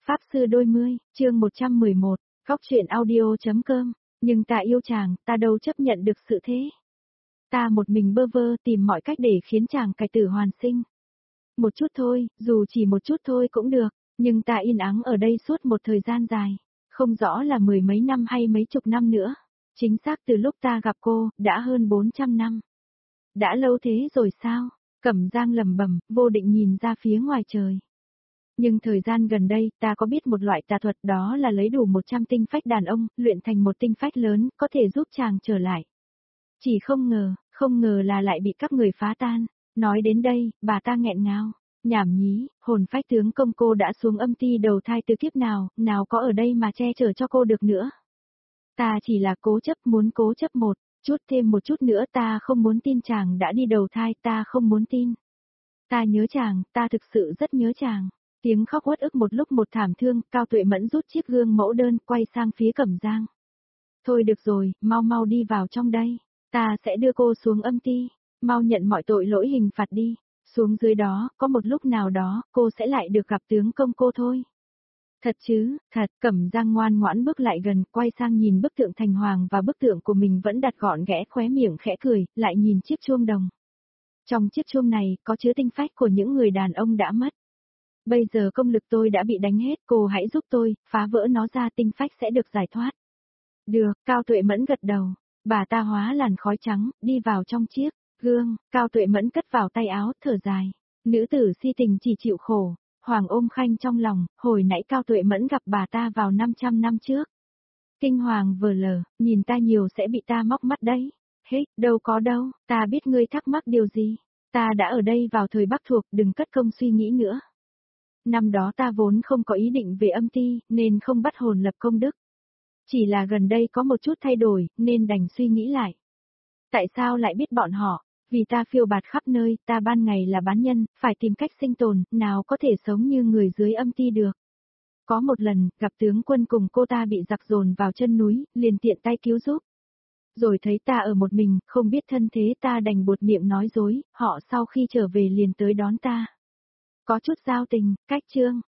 Pháp sư đôi mươi, chương 111, góc truyện audio.com, nhưng ta yêu chàng, ta đâu chấp nhận được sự thế. Ta một mình bơ vơ tìm mọi cách để khiến chàng cải tử hoàn sinh. Một chút thôi, dù chỉ một chút thôi cũng được, nhưng ta yên ắng ở đây suốt một thời gian dài, không rõ là mười mấy năm hay mấy chục năm nữa. Chính xác từ lúc ta gặp cô, đã hơn 400 năm. Đã lâu thế rồi sao? Cẩm Giang lẩm bẩm, vô định nhìn ra phía ngoài trời. Nhưng thời gian gần đây, ta có biết một loại tà thuật, đó là lấy đủ 100 tinh phách đàn ông, luyện thành một tinh phách lớn, có thể giúp chàng trở lại. Chỉ không ngờ là lại bị các người phá tan. Nói đến đây, bà ta nghẹn ngào. Nhảm nhí, hồn phách tướng công cô đã xuống âm ti đầu thai từ kiếp nào, nào có ở đây mà che chở cho cô được nữa. Ta chỉ là muốn cố chấp một chút nữa, ta không muốn tin chàng đã đi đầu thai, ta không muốn tin. Ta nhớ chàng, ta thực sự rất nhớ chàng. Tiếng khóc uất ức một lúc một thảm thương, Cao Tuệ Mẫn rút chiếc gương mẫu đơn, quay sang phía Cẩm Giang. Thôi được rồi, mau đi vào trong đây. Ta sẽ đưa cô xuống âm ti. Mau nhận mọi tội lỗi hình phạt đi. Xuống dưới đó, có một lúc nào đó, cô sẽ lại được gặp tướng công cô thôi. Thật chứ, thật. Cẩm Giang ngoan ngoãn bước lại gần, quay sang nhìn bức tượng thành hoàng và bức tượng của mình vẫn đặt gọn ghẽ, khóe miệng khẽ cười, lại nhìn chiếc chuông đồng. Trong chiếc chuông này, có chứa tinh phách của những người đàn ông đã mất. Bây giờ công lực tôi đã bị đánh hết, cô hãy giúp tôi, phá vỡ nó ra, tinh phách sẽ được giải thoát. Được, Cao Tuệ Mẫn gật đầu. Bà ta hóa làn khói trắng, đi vào trong chiếc gương, Cao Tuệ Mẫn cất vào tay áo, thở dài. Nữ tử si tình chỉ chịu khổ. Hoàng ôm khanh trong lòng, hồi nãy Cao Tuệ Mẫn gặp bà ta vào 500 năm trước. Kinh hoàng vờ lờ, nhìn ta nhiều sẽ bị ta móc mắt đấy. Hết, đâu có đâu, ta biết ngươi thắc mắc điều gì. Ta đã ở đây vào thời Bắc thuộc, đừng cất công suy nghĩ nữa. Năm đó ta vốn không có ý định về âm ti, nên không bắt hồn lập công đức. Chỉ là gần đây có một chút thay đổi, nên đành suy nghĩ lại. Tại sao lại biết bọn họ? Vì ta phiêu bạt khắp nơi, ta ban ngày là bán nhân, phải tìm cách sinh tồn, nào có thể sống như người dưới âm ti được. Có một lần, gặp tướng quân cùng cô ta bị giặc dồn vào chân núi, liền tiện tay cứu giúp. Rồi thấy ta ở một mình, không biết thân thế, ta đành buột miệng nói dối, họ sau khi trở về liền tới đón ta. Có chút giao tình, cách chương,